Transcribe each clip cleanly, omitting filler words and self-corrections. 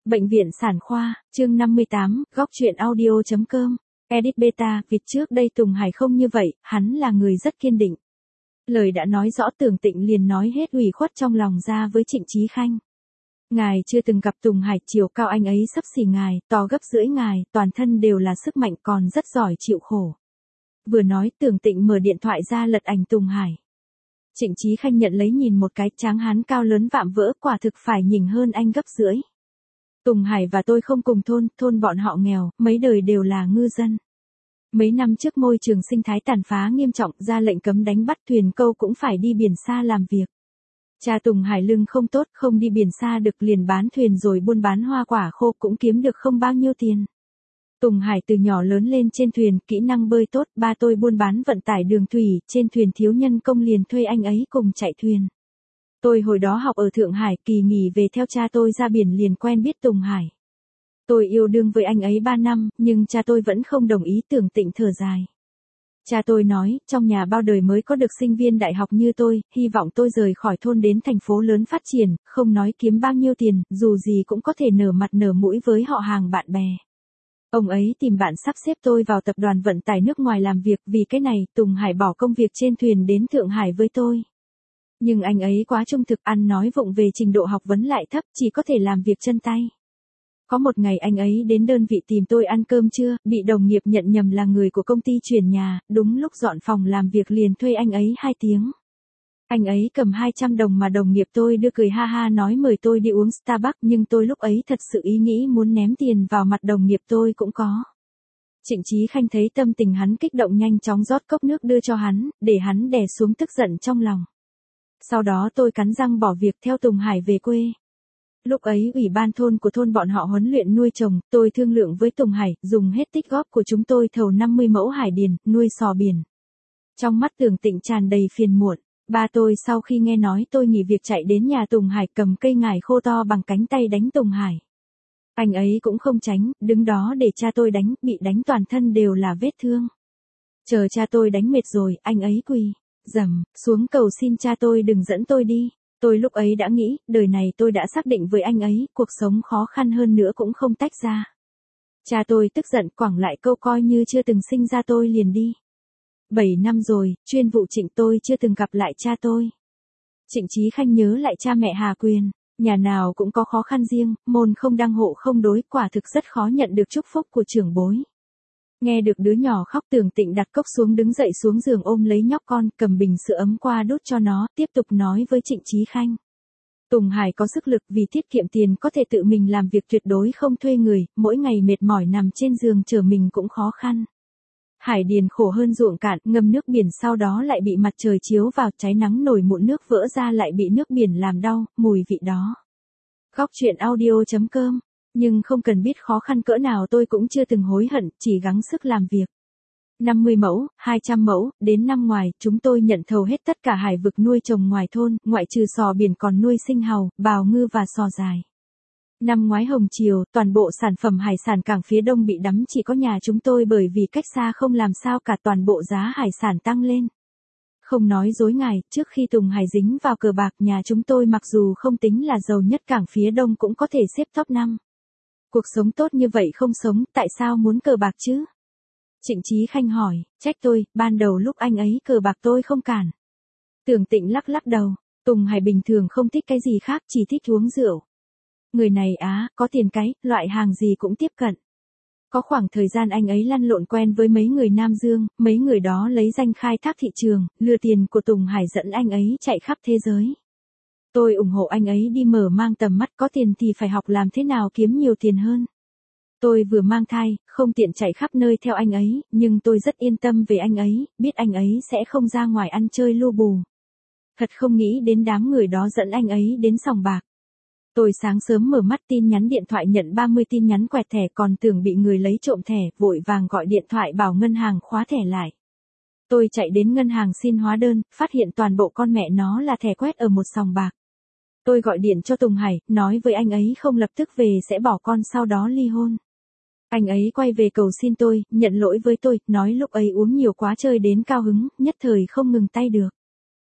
Bệnh viện sản khoa, chương 58, góc truyện audio.com, edit beta, việc trước đây Tùng Hải không như vậy, hắn là người rất kiên định. Lời đã nói rõ Tưởng Tịnh liền nói hết ủy khuất trong lòng ra với Trịnh Chí Khanh. Ngài chưa từng gặp Tùng Hải, chiều cao anh ấy xấp xỉ ngài, to gấp rưỡi ngài, toàn thân đều là sức mạnh còn rất giỏi chịu khổ. Vừa nói Tưởng Tịnh mở điện thoại ra lật ảnh Tùng Hải. Trịnh Chí Khanh nhận lấy nhìn một cái, tráng hán cao lớn vạm vỡ, quả thực phải nhỉnh hơn anh gấp rưỡi. Tùng Hải và tôi không cùng thôn bọn họ nghèo, mấy đời đều là ngư dân. Mấy năm trước môi trường sinh thái tàn phá nghiêm trọng, ra lệnh cấm đánh bắt thuyền câu cũng phải đi biển xa làm việc. Cha Tùng Hải lưng không tốt, không đi biển xa được liền bán thuyền rồi buôn bán hoa quả khô cũng kiếm được không bao nhiêu tiền. Tùng Hải từ nhỏ lớn lên trên thuyền, kỹ năng bơi tốt, ba tôi buôn bán vận tải đường thủy, trên thuyền thiếu nhân công liền thuê anh ấy cùng chạy thuyền. Tôi hồi đó học ở Thượng Hải, kỳ nghỉ về theo cha tôi ra biển liền quen biết Tùng Hải. Tôi yêu đương với anh ấy 3 năm, nhưng cha tôi vẫn không đồng ý. Tưởng Tịnh thở dài. Cha tôi nói, trong nhà bao đời mới có được sinh viên đại học như tôi, hy vọng tôi rời khỏi thôn đến thành phố lớn phát triển, không nói kiếm bao nhiêu tiền, dù gì cũng có thể nở mặt nở mũi với họ hàng bạn bè. Ông ấy tìm bạn sắp xếp tôi vào tập đoàn vận tải nước ngoài làm việc, vì cái này, Tùng Hải bỏ công việc trên thuyền đến Thượng Hải với tôi. Nhưng anh ấy quá trung thực, ăn nói vụng về, trình độ học vấn lại thấp, chỉ có thể làm việc chân tay. Có một ngày anh ấy đến đơn vị tìm tôi ăn cơm trưa, bị đồng nghiệp nhận nhầm là người của công ty chuyển nhà, đúng lúc dọn phòng làm việc liền thuê anh ấy 2 tiếng. Anh ấy cầm 200 đồng mà đồng nghiệp tôi đưa cười ha ha nói mời tôi đi uống Starbucks, nhưng tôi lúc ấy thật sự ý nghĩ muốn ném tiền vào mặt đồng nghiệp tôi cũng có. Trịnh Chí Khanh thấy tâm tình hắn kích động nhanh chóng rót cốc nước đưa cho hắn, để hắn đè xuống tức giận trong lòng. Sau đó tôi cắn răng bỏ việc theo Tùng Hải về quê. Lúc ấy ủy ban thôn của thôn bọn họ huấn luyện nuôi trồng, tôi thương lượng với Tùng Hải, dùng hết tích góp của chúng tôi thầu 50 mẫu hải điền, nuôi sò biển. Trong mắt Tưởng Tịnh tràn đầy phiền muộn, ba tôi sau khi nghe nói tôi nghỉ việc chạy đến nhà Tùng Hải cầm cây ngải khô to bằng cánh tay đánh Tùng Hải. Anh ấy cũng không tránh, đứng đó để cha tôi đánh, bị đánh toàn thân đều là vết thương. Chờ cha tôi đánh mệt rồi, anh ấy quỳ rầm xuống cầu xin cha tôi đừng dẫn tôi đi. Tôi lúc ấy đã nghĩ, đời này tôi đã xác định với anh ấy, cuộc sống khó khăn hơn nữa cũng không tách ra. Cha tôi tức giận quẳng lại câu coi như chưa từng sinh ra tôi liền đi. 7 năm rồi, chuyên vụ Trịnh tôi chưa từng gặp lại cha tôi. Trịnh Chí Khanh nhớ lại cha mẹ Hà Quyền, nhà nào cũng có khó khăn riêng, môn không đăng hộ không đối, quả thực rất khó nhận được chúc phúc của trưởng bối. Nghe được đứa nhỏ khóc, Tưởng Tịnh đặt cốc xuống đứng dậy xuống giường ôm lấy nhóc con, cầm bình sữa ấm qua đút cho nó, tiếp tục nói với Trịnh Chí Khanh. Tùng Hải có sức lực, vì tiết kiệm tiền có thể tự mình làm việc, tuyệt đối không thuê người, mỗi ngày mệt mỏi nằm trên giường chờ mình cũng khó khăn. Hải điền khổ hơn ruộng cạn, ngâm nước biển sau đó lại bị mặt trời chiếu vào, cháy nắng nổi mụn nước vỡ ra lại bị nước biển làm đau, mùi vị đó. Góc truyện audio.com. Nhưng không cần biết khó khăn cỡ nào tôi cũng chưa từng hối hận, chỉ gắng sức làm việc. 50 mẫu, 200 mẫu, đến năm ngoài, chúng tôi nhận thầu hết tất cả hải vực nuôi trồng ngoài thôn, ngoại trừ sò biển còn nuôi sinh hàu, bào ngư và sò dài. Năm ngoái hồng chiều, toàn bộ sản phẩm hải sản cảng phía đông bị đắm, chỉ có nhà chúng tôi bởi vì cách xa không làm sao cả, toàn bộ giá hải sản tăng lên. Không nói dối ngài, trước khi Tùng Hải dính vào cờ bạc, nhà chúng tôi mặc dù không tính là giàu nhất cảng phía đông cũng có thể xếp top 5. Cuộc sống tốt như vậy không sống, tại sao muốn cờ bạc chứ? Trịnh Chí Khanh hỏi, trách tôi, ban đầu lúc anh ấy cờ bạc tôi không cản. Tưởng Tịnh lắc lắc đầu, Tùng Hải bình thường không thích cái gì khác, chỉ thích uống rượu. Người này có tiền cái, loại hàng gì cũng tiếp cận. Có khoảng thời gian anh ấy lăn lộn quen với mấy người Nam Dương, mấy người đó lấy danh khai thác thị trường, lừa tiền của Tùng Hải dẫn anh ấy chạy khắp thế giới. Tôi ủng hộ anh ấy đi mở mang tầm mắt, có tiền thì phải học làm thế nào kiếm nhiều tiền hơn. Tôi vừa mang thai, không tiện chạy khắp nơi theo anh ấy, nhưng tôi rất yên tâm về anh ấy, biết anh ấy sẽ không ra ngoài ăn chơi lu bù. Thật không nghĩ đến đám người đó dẫn anh ấy đến sòng bạc. Tôi sáng sớm mở mắt tin nhắn điện thoại nhận 30 tin nhắn quẹt thẻ, còn tưởng bị người lấy trộm thẻ, vội vàng gọi điện thoại bảo ngân hàng khóa thẻ lại. Tôi chạy đến ngân hàng xin hóa đơn, phát hiện toàn bộ con mẹ nó là thẻ quét ở một sòng bạc. Tôi gọi điện cho Tùng Hải, nói với anh ấy không lập tức về sẽ bỏ con sau đó ly hôn. Anh ấy quay về cầu xin tôi, nhận lỗi với tôi, nói lúc ấy uống nhiều quá chơi đến cao hứng, nhất thời không ngừng tay được.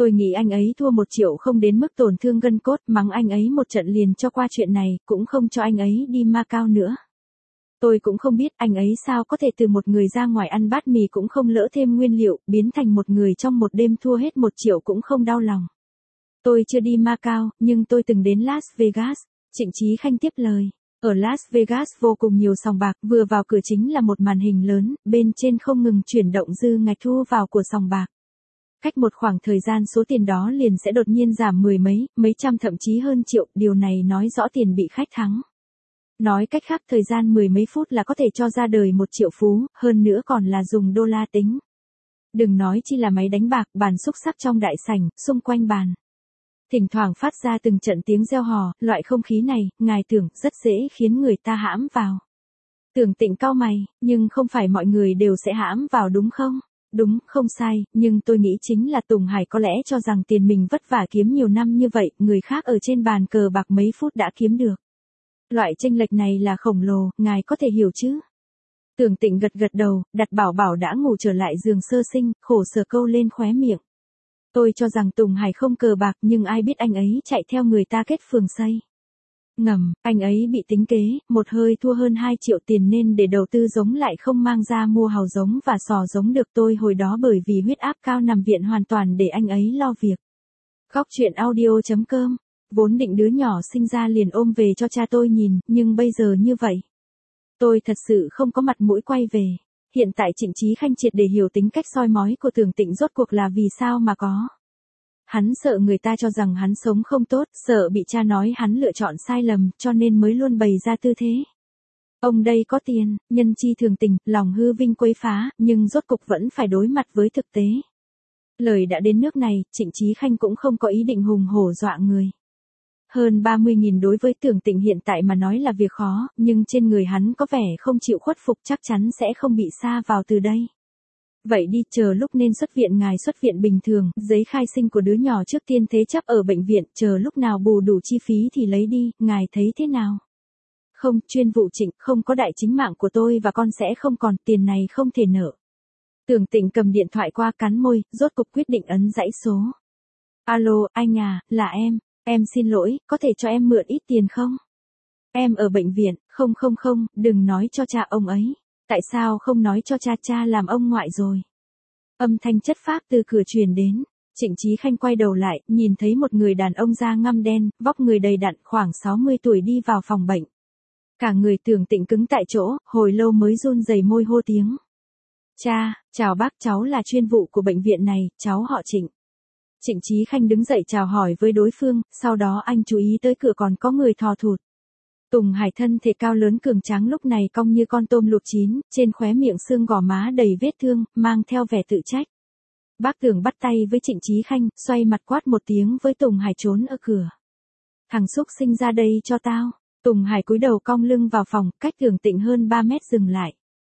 Tôi nghĩ anh ấy thua 1 triệu không đến mức tổn thương gân cốt, mắng anh ấy một trận liền cho qua chuyện này, cũng không cho anh ấy đi Macau nữa. Tôi cũng không biết anh ấy sao có thể từ một người ra ngoài ăn bát mì cũng không lỡ thêm nguyên liệu, biến thành một người trong một đêm thua hết 1 triệu cũng không đau lòng. Tôi chưa đi Macau, nhưng tôi từng đến Las Vegas. Trịnh Chí Khanh tiếp lời. Ở Las Vegas vô cùng nhiều sòng bạc, vừa vào cửa chính là một màn hình lớn, bên trên không ngừng chuyển động dư ngạch thu vào của sòng bạc. Cách một khoảng thời gian số tiền đó liền sẽ đột nhiên giảm mười mấy trăm thậm chí hơn triệu, điều này nói rõ tiền bị khách thắng. Nói cách khác thời gian mười mấy phút là có thể cho ra đời 1 triệu phú, hơn nữa còn là dùng đô la tính. Đừng nói chi là máy đánh bạc, bàn xúc sắc trong đại sảnh, xung quanh bàn. Thỉnh thoảng phát ra từng trận tiếng reo hò, loại không khí này, ngài tưởng, rất dễ khiến người ta hãm vào. Tưởng Tịnh cau mày, nhưng không phải mọi người đều sẽ hãm vào đúng không? Đúng, không sai, nhưng tôi nghĩ chính là Tùng Hải có lẽ cho rằng tiền mình vất vả kiếm nhiều năm như vậy, người khác ở trên bàn cờ bạc mấy phút đã kiếm được. Loại chênh lệch này là khổng lồ, ngài có thể hiểu chứ? Tưởng Tịnh gật gật đầu, đặt Bảo Bảo đã ngủ trở lại giường sơ sinh, khổ sở câu lên khóe miệng. Tôi cho rằng Tùng Hải không cờ bạc nhưng ai biết anh ấy chạy theo người ta kết phường xây. Ngầm, anh ấy bị tính kế, một hơi thua hơn 2 triệu tiền nên để đầu tư giống lại không mang ra mua hàu giống và sò giống được, tôi hồi đó bởi vì huyết áp cao nằm viện hoàn toàn để anh ấy lo việc. Góc chuyện audio.com, vốn định đứa nhỏ sinh ra liền ôm về cho cha tôi nhìn, nhưng bây giờ như vậy. Tôi thật sự không có mặt mũi quay về. Hiện tại Trịnh Chí Khanh triệt để hiểu tính cách soi mói của Tưởng Tịnh rốt cuộc là vì sao mà có. Hắn sợ người ta cho rằng hắn sống không tốt, sợ bị cha nói hắn lựa chọn sai lầm, cho nên mới luôn bày ra tư thế. Ông đây có tiền, nhân chi thường tình, lòng hư vinh quấy phá, nhưng rốt cục vẫn phải đối mặt với thực tế. Lời đã đến nước này, Trịnh Chí Khanh cũng không có ý định hùng hổ dọa người. Hơn 30.000 đối với Tưởng Tịnh hiện tại mà nói là việc khó, nhưng trên người hắn có vẻ không chịu khuất phục, chắc chắn sẽ không bị sa vào từ đây. Vậy đi, chờ lúc nên xuất viện ngài xuất viện bình thường, giấy khai sinh của đứa nhỏ trước tiên thế chấp ở bệnh viện, chờ lúc nào bù đủ chi phí thì lấy đi, ngài thấy thế nào? Không, chuyên vụ Trịnh, không có đại chính mạng của tôi và con sẽ không còn, tiền này không thể nợ. Tưởng Tịnh cầm điện thoại qua cắn môi, rốt cục quyết định ấn dãy số. Alo, anh à, là em xin lỗi, có thể cho em mượn ít tiền không? Em ở bệnh viện, không, đừng nói cho cha ông ấy. Tại sao không nói cho cha làm ông ngoại rồi? Âm thanh chất phác từ cửa truyền đến. Trịnh Chí Khanh quay đầu lại, nhìn thấy một người đàn ông da ngăm đen, vóc người đầy đặn, khoảng 60 tuổi đi vào phòng bệnh. Cả người Tưởng Tịnh cứng tại chỗ, hồi lâu mới run rẩy môi hô tiếng. Cha, chào bác, cháu là chuyên vụ của bệnh viện này, cháu họ Trịnh. Trịnh Chí Khanh đứng dậy chào hỏi với đối phương, sau đó anh chú ý tới cửa còn có người thò thụt. Tùng Hải thân thể cao lớn cường tráng lúc này cong như con tôm luộc chín, trên khóe miệng xương gò má đầy vết thương, mang theo vẻ tự trách. Bác Tưởng bắt tay với Trịnh Chí Khanh, xoay mặt quát một tiếng với Tùng Hải trốn ở cửa. Thằng xúc sinh ra đây cho tao. Tùng Hải cúi đầu cong lưng vào phòng, cách Tưởng Tịnh hơn 3 mét dừng lại.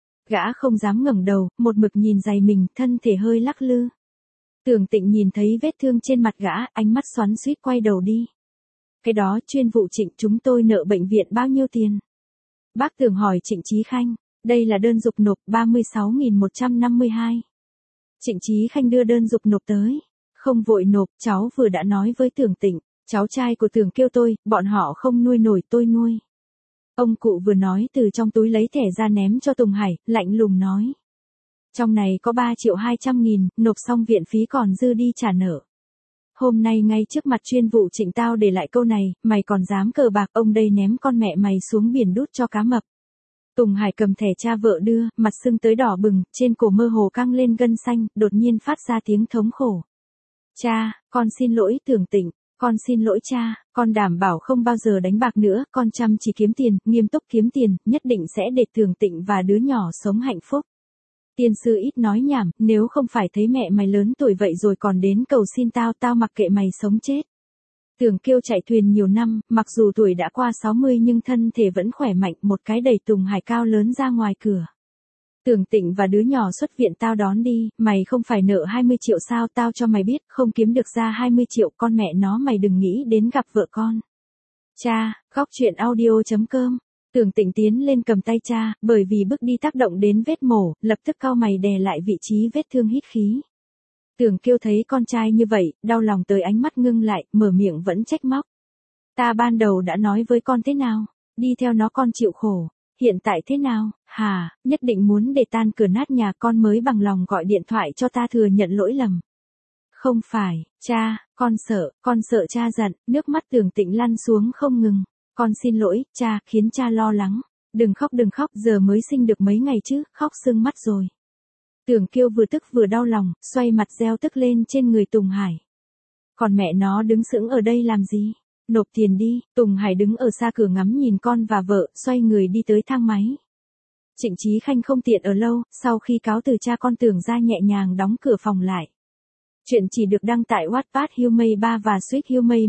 Gã không dám ngẩng đầu, một mực nhìn giày mình, thân thể hơi lắc lư. Tưởng Tịnh nhìn thấy vết thương trên mặt gã, ánh mắt xoắn xuýt quay đầu đi. Cái đó, chuyên vụ Trịnh, chúng tôi nợ bệnh viện bao nhiêu tiền? Bác Tưởng hỏi Trịnh Chí Khanh, đây là đơn dục nộp 36.152. Trịnh Chí Khanh đưa đơn dục nộp tới. Không vội nộp, cháu vừa đã nói với Tưởng Tịnh, cháu trai của Tưởng kêu tôi, bọn họ không nuôi nổi tôi nuôi. Ông cụ vừa nói từ trong túi lấy thẻ ra ném cho Tùng Hải, lạnh lùng nói. Trong này có 3.200.000, nộp xong viện phí còn dư đi trả nợ. Hôm nay ngay trước mặt chuyên vụ Trịnh tao để lại câu này, mày còn dám cờ bạc, ông đây ném con mẹ mày xuống biển đút cho cá mập. Tùng Hải cầm thẻ cha vợ đưa, mặt sưng tới đỏ bừng, trên cổ mơ hồ căng lên gân xanh, đột nhiên phát ra tiếng thống khổ. Cha, con xin lỗi Tưởng Tịnh, con xin lỗi cha, con đảm bảo không bao giờ đánh bạc nữa, con chăm chỉ kiếm tiền, nghiêm túc kiếm tiền, nhất định sẽ để Tưởng Tịnh và đứa nhỏ sống hạnh phúc. Tiên sư ít nói nhảm, nếu không phải thấy mẹ mày lớn tuổi vậy rồi còn đến cầu xin tao mặc kệ mày sống chết. Tưởng Kiêu chạy thuyền nhiều năm, mặc dù tuổi đã qua 60 nhưng thân thể vẫn khỏe mạnh, một cái đẩy Tùng Hải cao lớn ra ngoài cửa. Tưởng Tịnh và đứa nhỏ xuất viện tao đón đi, mày không phải nợ 20 triệu sao, tao cho mày biết, không kiếm được ra 20 triệu, con mẹ nó mày đừng nghĩ đến gặp vợ con. Cha, góc chuyện audio.com. Tưởng Tịnh tiến lên cầm tay cha, bởi vì bước đi tác động đến vết mổ, lập tức cau mày đè lại vị trí vết thương hít khí. Tưởng Kiêu thấy con trai như vậy, đau lòng tới ánh mắt ngưng lại, mở miệng vẫn trách móc. Ta ban đầu đã nói với con thế nào, đi theo nó con chịu khổ, hiện tại thế nào, hà, nhất định muốn để tan cửa nát nhà con mới bằng lòng gọi điện thoại cho ta thừa nhận lỗi lầm. Không phải, cha, con sợ cha giận, nước mắt Tưởng Tịnh lăn xuống không ngừng. Con xin lỗi, cha, khiến cha lo lắng. Đừng khóc, giờ mới sinh được mấy ngày chứ, khóc sưng mắt rồi. Tưởng Kiêu vừa tức vừa đau lòng, xoay mặt reo tức lên trên người Tùng Hải. Còn mẹ nó đứng sững ở đây làm gì? Nộp tiền đi. Tùng Hải đứng ở xa cửa ngắm nhìn con và vợ, xoay người đi tới thang máy. Trịnh Chí Khanh không tiện ở lâu, sau khi cáo từ cha con Tưởng ra nhẹ nhàng đóng cửa phòng lại. Chuyện chỉ được đăng tại Wattpad Humay 3 và Sweet Humay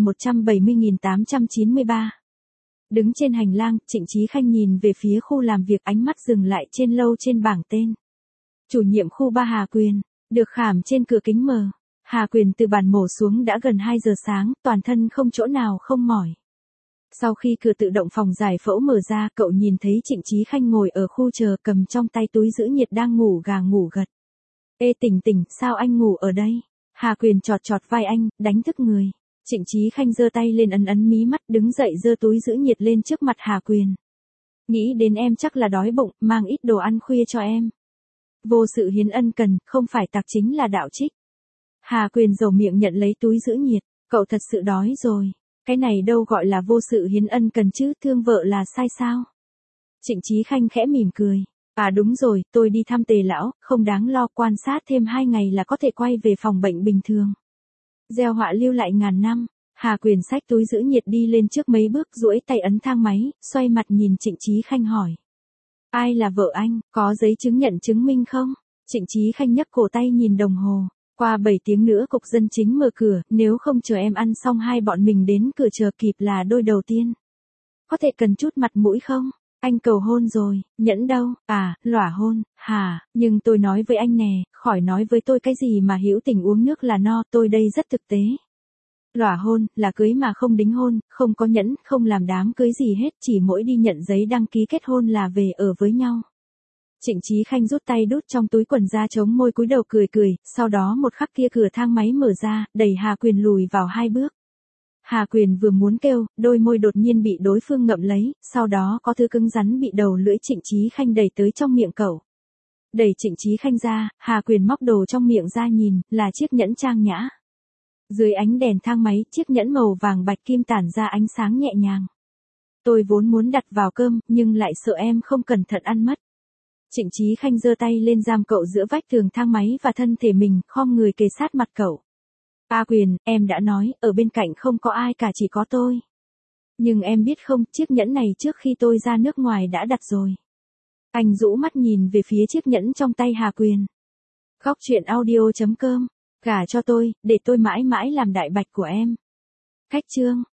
170.893. Đứng trên hành lang, Trịnh Chí Khanh nhìn về phía khu làm việc, ánh mắt dừng lại trên lâu trên bảng tên. Chủ nhiệm khu 3 Hà Quyền, được khảm trên cửa kính mờ. Hà Quyền từ bàn mổ xuống đã gần 2 giờ sáng, toàn thân không chỗ nào không mỏi. Sau khi cửa tự động phòng giải phẫu mở ra, cậu nhìn thấy Trịnh Chí Khanh ngồi ở khu chờ cầm trong tay túi giữ nhiệt đang ngủ gà ngủ gật. Ê tỉnh, sao anh ngủ ở đây? Hà Quyền chọt vai anh, đánh thức người. Trịnh Chí Khanh giơ tay lên ấn mí mắt, đứng dậy giơ túi giữ nhiệt lên trước mặt Hà Quyền. Nghĩ đến em chắc là đói bụng, mang ít đồ ăn khuya cho em. Vô sự hiến ân cần, không phải tặc chính là đạo trích. Hà Quyền dầu miệng nhận lấy túi giữ nhiệt, cậu thật sự đói rồi. Cái này đâu gọi là vô sự hiến ân cần chứ, thương vợ là sai sao? Trịnh Chí Khanh khẽ mỉm cười. À đúng rồi, tôi đi thăm Tề lão, không đáng lo, quan sát thêm 2 ngày là có thể quay về phòng bệnh bình thường. Gieo họa lưu lại ngàn năm. Hà Quyền xách túi giữ nhiệt đi lên trước mấy bước, duỗi tay ấn thang máy, xoay mặt nhìn Trịnh Chí Khanh hỏi. Ai là vợ anh, có giấy chứng nhận chứng minh không? Trịnh Chí Khanh nhấc cổ tay nhìn đồng hồ. Qua 7 tiếng nữa cục dân chính mở cửa, nếu không chờ em ăn xong hai bọn mình đến cửa chờ kịp là đôi đầu tiên. Có thể cần chút mặt mũi không? Anh cầu hôn rồi, nhẫn đâu? À, lỏa hôn, hà, nhưng tôi nói với anh nè, khỏi nói với tôi cái gì mà hữu tình uống nước là no, tôi đây rất thực tế. Lỏa hôn, là cưới mà không đính hôn, không có nhẫn, không làm đám cưới gì hết, chỉ mỗi đi nhận giấy đăng ký kết hôn là về ở với nhau. Trịnh Chí Khanh rút tay đút trong túi quần ra, chống môi cúi đầu cười, sau đó một khắc kia cửa thang máy mở ra, đẩy Hà Quyền lùi vào 2 bước. Hà Quyền vừa muốn kêu, đôi môi đột nhiên bị đối phương ngậm lấy, sau đó có thứ cứng rắn bị đầu lưỡi Trịnh Chí Khanh đẩy tới trong miệng cậu. Đẩy Trịnh Chí Khanh ra, Hà Quyền móc đồ trong miệng ra nhìn, là chiếc nhẫn trang nhã. Dưới ánh đèn thang máy, chiếc nhẫn màu vàng bạch kim tản ra ánh sáng nhẹ nhàng. Tôi vốn muốn đặt vào cơm, nhưng lại sợ em không cẩn thận ăn mất. Trịnh Chí Khanh giơ tay lên giam cậu giữa vách tường thang máy và thân thể mình, khom người kề sát mặt cậu. A Quyền, em đã nói, ở bên cạnh không có ai cả, chỉ có tôi. Nhưng em biết không, chiếc nhẫn này trước khi tôi ra nước ngoài đã đặt rồi. Anh rũ mắt nhìn về phía chiếc nhẫn trong tay Hà Quyền. Góc truyện audio.com, gả cho tôi, để tôi mãi mãi làm đại bạch của em. Khách chương.